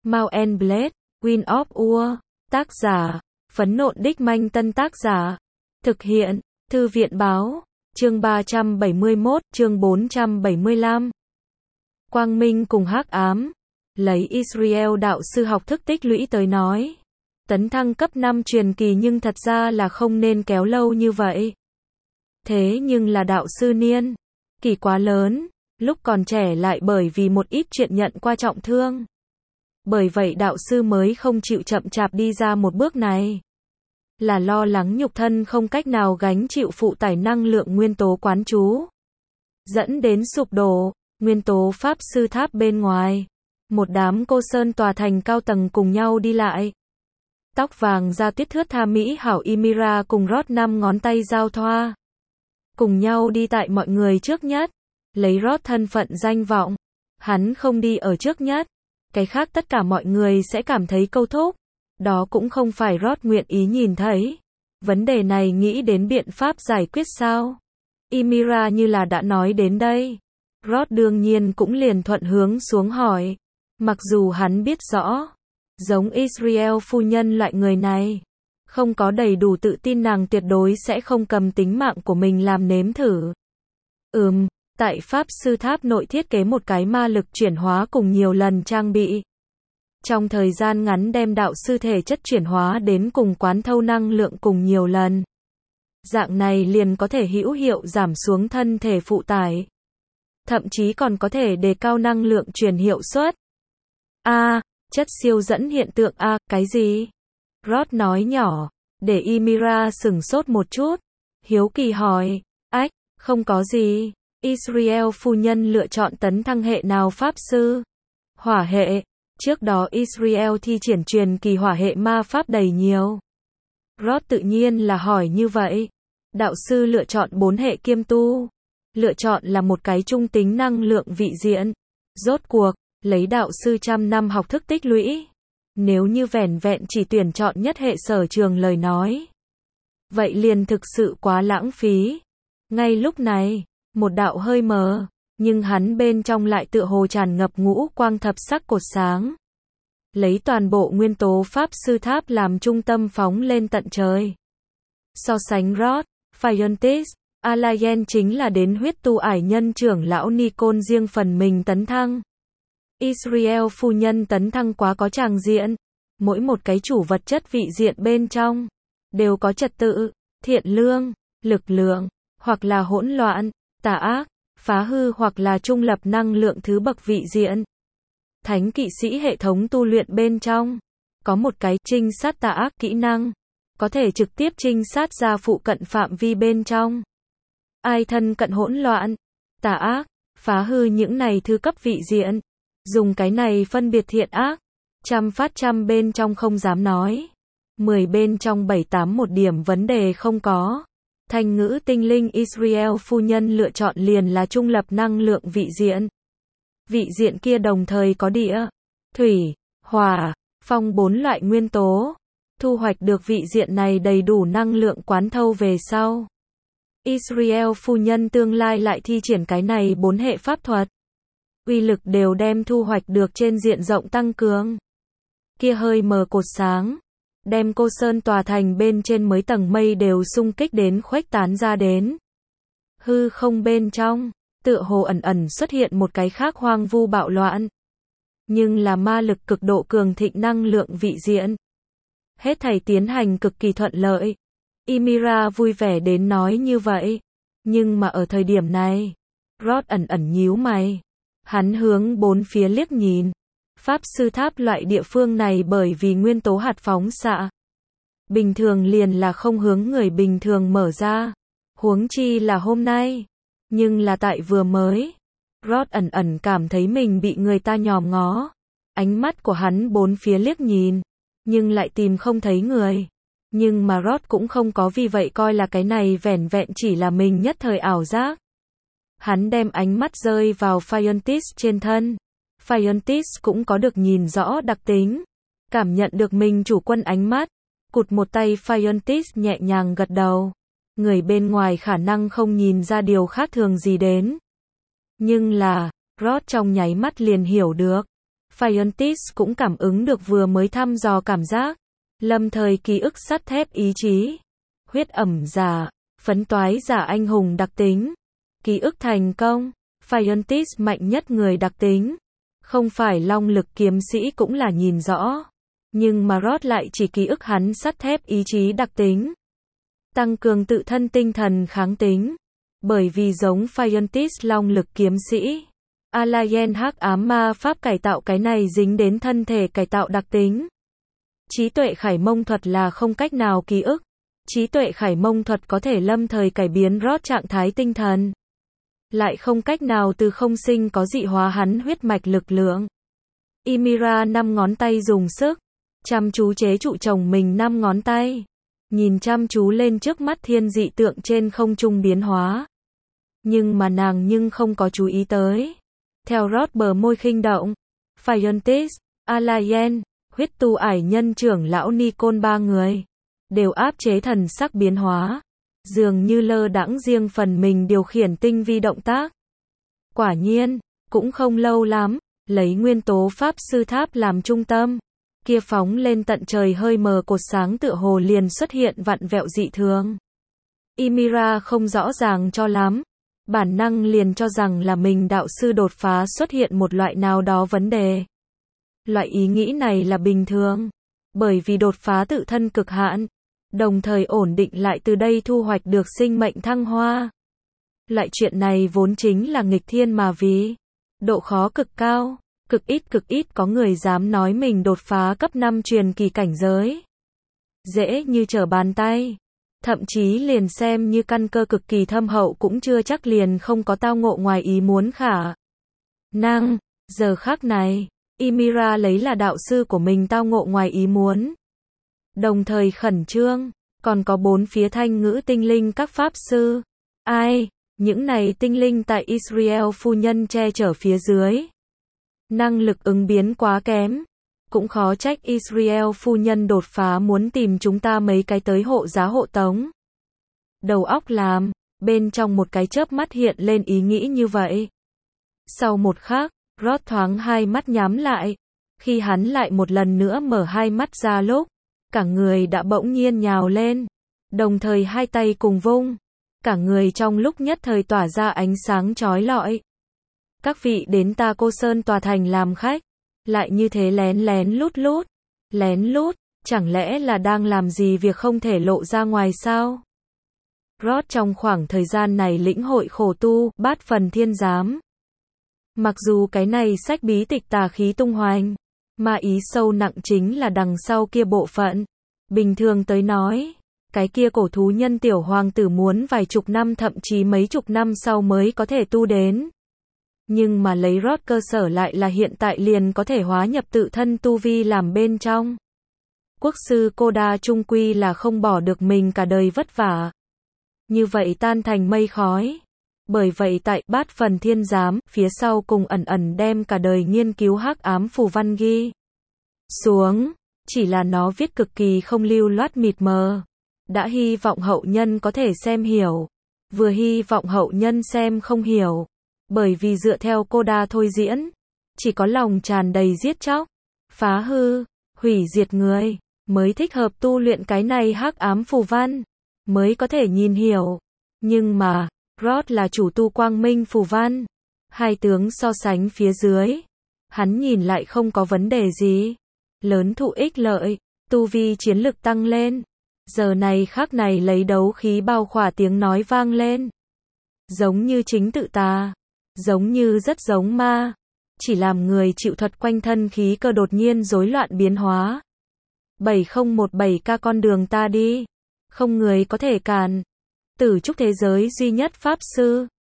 Mount and Blade, Wind of War, tác giả, Phấn Nộn Đích Manh Tân tác giả, thực hiện, Thư viện báo, chương 371, chương 475. Quang minh cùng hắc ám, lấy Israel đạo sư học thức tích lũy tới nói. Tấn thăng cấp 5 truyền kỳ nhưng thật ra là không nên kéo lâu như vậy. Thế nhưng là đạo sư niên kỳ quá lớn, lúc còn trẻ lại bởi vì một ít chuyện nhận qua trọng thương. Bởi vậy đạo sư mới không chịu chậm chạp đi ra một bước này. Là lo lắng nhục thân không cách nào gánh chịu phụ tải năng lượng nguyên tố quán chú. Dẫn đến sụp đổ, nguyên tố pháp sư tháp bên ngoài. Một đám cô sơn tòa thành cao tầng cùng nhau đi lại. Tóc vàng da tuyết thướt tha mỹ hảo Ymira cùng Rod 5 ngón tay giao thoa. Cùng nhau đi tại mọi người trước nhất. Lấy Rod thân phận danh vọng. Hắn không đi ở trước nhất. Cái khác tất cả mọi người sẽ cảm thấy câu thúc. Đó cũng không phải Rod nguyện ý nhìn thấy. Vấn đề này nghĩ đến biện pháp giải quyết sao? Ymira như là đã nói đến đây. Rod đương nhiên cũng liền thuận hướng xuống hỏi. Mặc dù hắn biết rõ. Giống Israel phu nhân loại người này. Không có đầy đủ tự tin nàng tuyệt đối sẽ không cầm tính mạng của mình làm nếm thử. Tại Pháp Sư Tháp nội thiết kế một cái ma lực chuyển hóa cùng nhiều lần trang bị. Trong thời gian ngắn đem đạo sư thể chất chuyển hóa đến cùng quán thâu năng lượng cùng nhiều lần. Dạng này liền có thể hữu hiệu giảm xuống thân thể phụ tải. Thậm chí còn có thể đề cao năng lượng truyền hiệu suất. Chất siêu dẫn hiện tượng cái gì? Rod nói nhỏ, để Ymira sửng sốt một chút. Hiếu kỳ hỏi, không có gì. Israel phu nhân lựa chọn tấn thăng hệ nào pháp sư? Hỏa hệ. Trước đó Israel thi triển truyền kỳ hỏa hệ ma pháp đầy nhiều. Rod tự nhiên là hỏi như vậy. Đạo sư lựa chọn 4 hệ kiêm tu. Lựa chọn là một cái trung tính năng lượng vị diện. Rốt cuộc, lấy đạo sư 100 năm học thức tích lũy. Nếu như vẻn vẹn chỉ tuyển chọn nhất hệ sở trường lời nói. Vậy liền thực sự quá lãng phí. Ngay lúc này, một đạo hơi mờ, nhưng hắn bên trong lại tựa hồ tràn ngập ngũ quang thập sắc cột sáng. Lấy toàn bộ nguyên tố pháp sư tháp làm trung tâm phóng lên tận trời. So sánh Rod, Phiontis, Alayen chính là đến huyết tu ải nhân trưởng lão Nikon riêng phần mình tấn thăng. Israel phu nhân tấn thăng quá có tràng diện. Mỗi một cái chủ vật chất vị diện bên trong đều có trật tự, thiện lương, lực lượng, hoặc là hỗn loạn, tà ác, phá hư hoặc là trung lập năng lượng thứ bậc vị diện. Thánh kỵ sĩ hệ thống tu luyện bên trong có một cái trinh sát tà ác kỹ năng, có thể trực tiếp trinh sát ra phụ cận phạm vi bên trong. Ai thân cận hỗn loạn, tà ác, phá hư những này thứ cấp vị diện. Dùng cái này phân biệt thiện ác. 100% bên trong không dám nói. 10 bên trong 7-8 một điểm vấn đề không có. Thành ngữ tinh linh Israel phu nhân lựa chọn liền là trung lập năng lượng vị diện. Vị diện kia đồng thời có địa, thủy, hỏa, phong 4 loại nguyên tố. Thu hoạch được vị diện này đầy đủ năng lượng quán thâu về sau. Israel phu nhân tương lai lại thi triển cái này 4 hệ pháp thuật. Uy lực đều đem thu hoạch được trên diện rộng tăng cường. Kia hơi mờ cột sáng, đem cô sơn tòa thành bên trên mấy tầng mây đều xung kích đến khuếch tán ra đến. Hư không bên trong, tựa hồ ẩn ẩn xuất hiện một cái khác hoang vu bạo loạn. Nhưng là ma lực cực độ cường thịnh năng lượng vị diện. Hết thảy tiến hành cực kỳ thuận lợi. Ymira vui vẻ đến nói như vậy. Nhưng mà ở thời điểm này, Rod ẩn ẩn nhíu mày. Hắn hướng bốn phía liếc nhìn. Pháp sư tháp loại địa phương này bởi vì nguyên tố hạt phóng xạ. Bình thường liền là không hướng người bình thường mở ra. Huống chi là hôm nay. Nhưng là tại vừa mới. Rod ẩn ẩn cảm thấy mình bị người ta nhòm ngó. Ánh mắt của hắn bốn phía liếc nhìn. Nhưng lại tìm không thấy người. Nhưng mà Rod cũng không có vì vậy coi là cái này vẻn vẹn chỉ là mình nhất thời ảo giác. Hắn đem ánh mắt rơi vào Phiontis trên thân. Phiontis cũng có được nhìn rõ đặc tính. Cảm nhận được mình chủ quân ánh mắt. Cụt một tay Phiontis nhẹ nhàng gật đầu. Người bên ngoài khả năng không nhìn ra điều khác thường gì đến. Nhưng là, Rod trong nháy mắt liền hiểu được. Phiontis cũng cảm ứng được vừa mới thăm dò cảm giác. Lâm thời ký ức sắt thép ý chí. Huyết ẩm giả, phấn toái giả anh hùng đặc tính. Ký ức thành công. Phiontis mạnh nhất người đặc tính. Không phải long lực kiếm sĩ cũng là nhìn rõ. Nhưng mà Rod lại chỉ ký ức hắn sắt thép ý chí đặc tính. Tăng cường tự thân tinh thần kháng tính. Bởi vì giống Phiontis long lực kiếm sĩ. Alien hắc ám ma pháp cải tạo cái này dính đến thân thể cải tạo đặc tính. Trí tuệ khải mông thuật là không cách nào ký ức. Trí tuệ khải mông thuật có thể lâm thời cải biến Rod trạng thái tinh thần. Lại không cách nào từ không sinh có dị hóa hắn huyết mạch lực lượng. Ymira 5 ngón tay dùng sức. Chăm chú chế trụ chồng mình 5 ngón tay. Nhìn chăm chú lên trước mắt thiên dị tượng trên không trung biến hóa. Nhưng mà nàng không có chú ý tới. Theo Rod bờ môi khinh động. Phiontis, Alien, huyết tu ải nhân trưởng lão Nikon ba người. Đều áp chế thần sắc biến hóa. Dường như lơ đãng riêng phần mình điều khiển tinh vi động tác. Quả nhiên, cũng không lâu lắm, lấy nguyên tố pháp sư tháp làm trung tâm. Kia phóng lên tận trời hơi mờ cột sáng tựa hồ liền xuất hiện vặn vẹo dị thường. Ymira không rõ ràng cho lắm. Bản năng liền cho rằng là mình đạo sư đột phá xuất hiện một loại nào đó vấn đề. Loại ý nghĩ này là bình thường. Bởi vì đột phá tự thân cực hạn. Đồng thời ổn định lại từ đây thu hoạch được sinh mệnh thăng hoa. Loại chuyện này vốn chính là nghịch thiên mà vì. Độ khó cực cao. Cực ít có người dám nói mình đột phá cấp 5 truyền kỳ cảnh giới. Dễ như trở bàn tay. Thậm chí liền xem như căn cơ cực kỳ thâm hậu cũng chưa chắc liền không có tao ngộ ngoài ý muốn khả năng. Giờ khắc này, Ymira lấy là đạo sư của mình tao ngộ ngoài ý muốn. Đồng thời khẩn trương, còn có 4 phía thanh ngữ tinh linh các pháp sư. Ai, những này tinh linh tại Israel phu nhân che chở phía dưới. Năng lực ứng biến quá kém. Cũng khó trách Israel phu nhân đột phá muốn tìm chúng ta mấy cái tới hộ giá hộ tống. Đầu óc làm, bên trong một cái chớp mắt hiện lên ý nghĩ như vậy. Sau một khắc, Rod thoáng hai mắt nhắm lại. Khi hắn lại một lần nữa mở hai mắt ra lúc, cả người đã bỗng nhiên nhào lên. Đồng thời hai tay cùng vung. Cả người trong lúc nhất thời tỏa ra ánh sáng chói lọi. Các vị đến ta Cô Sơn tòa thành làm khách. Lại như thế lén lén lút lút. Lén lút, chẳng lẽ là đang làm gì việc không thể lộ ra ngoài sao? Rod trong khoảng thời gian này lĩnh hội khổ tu, bát phần thiên giám. Mặc dù cái này sách bí tịch tà khí tung hoành, mà ý sâu nặng chính là đằng sau kia bộ phận. Bình thường tới nói, cái kia cổ thú nhân tiểu hoàng tử muốn vài chục năm thậm chí mấy chục năm sau mới có thể tu đến. Nhưng mà lấy Rod cơ sở lại là hiện tại liền có thể hóa nhập tự thân tu vi làm bên trong. Quốc sư Koda trung quy là không bỏ được mình cả đời vất vả. Như vậy tan thành mây khói. Bởi vậy tại bát phần thiên giám, phía sau cùng ẩn đem cả đời nghiên cứu hắc ám phù văn ghi xuống. Chỉ là nó viết cực kỳ không lưu loát mịt mờ. Đã hy vọng hậu nhân có thể xem hiểu. Vừa hy vọng hậu nhân xem không hiểu. Bởi vì dựa theo Koda thôi diễn, chỉ có lòng tràn đầy giết chóc, phá hư, hủy diệt người, mới thích hợp tu luyện cái này hắc ám phù văn, mới có thể nhìn hiểu. Nhưng mà, Rod là chủ tu quang minh phù văn. Hai tướng so sánh phía dưới. Hắn nhìn lại không có vấn đề gì. Lớn thụ ích lợi, tu vi chiến lực tăng lên. Giờ này khắc này lấy đấu khí bao khỏa tiếng nói vang lên. Giống như chính tự ta. Giống như rất giống ma. Chỉ làm người chịu thuật quanh thân khí cơ đột nhiên rối loạn biến hóa. 7017K con đường ta đi. Không người có thể cản. Tử trúc thế giới duy nhất pháp sư.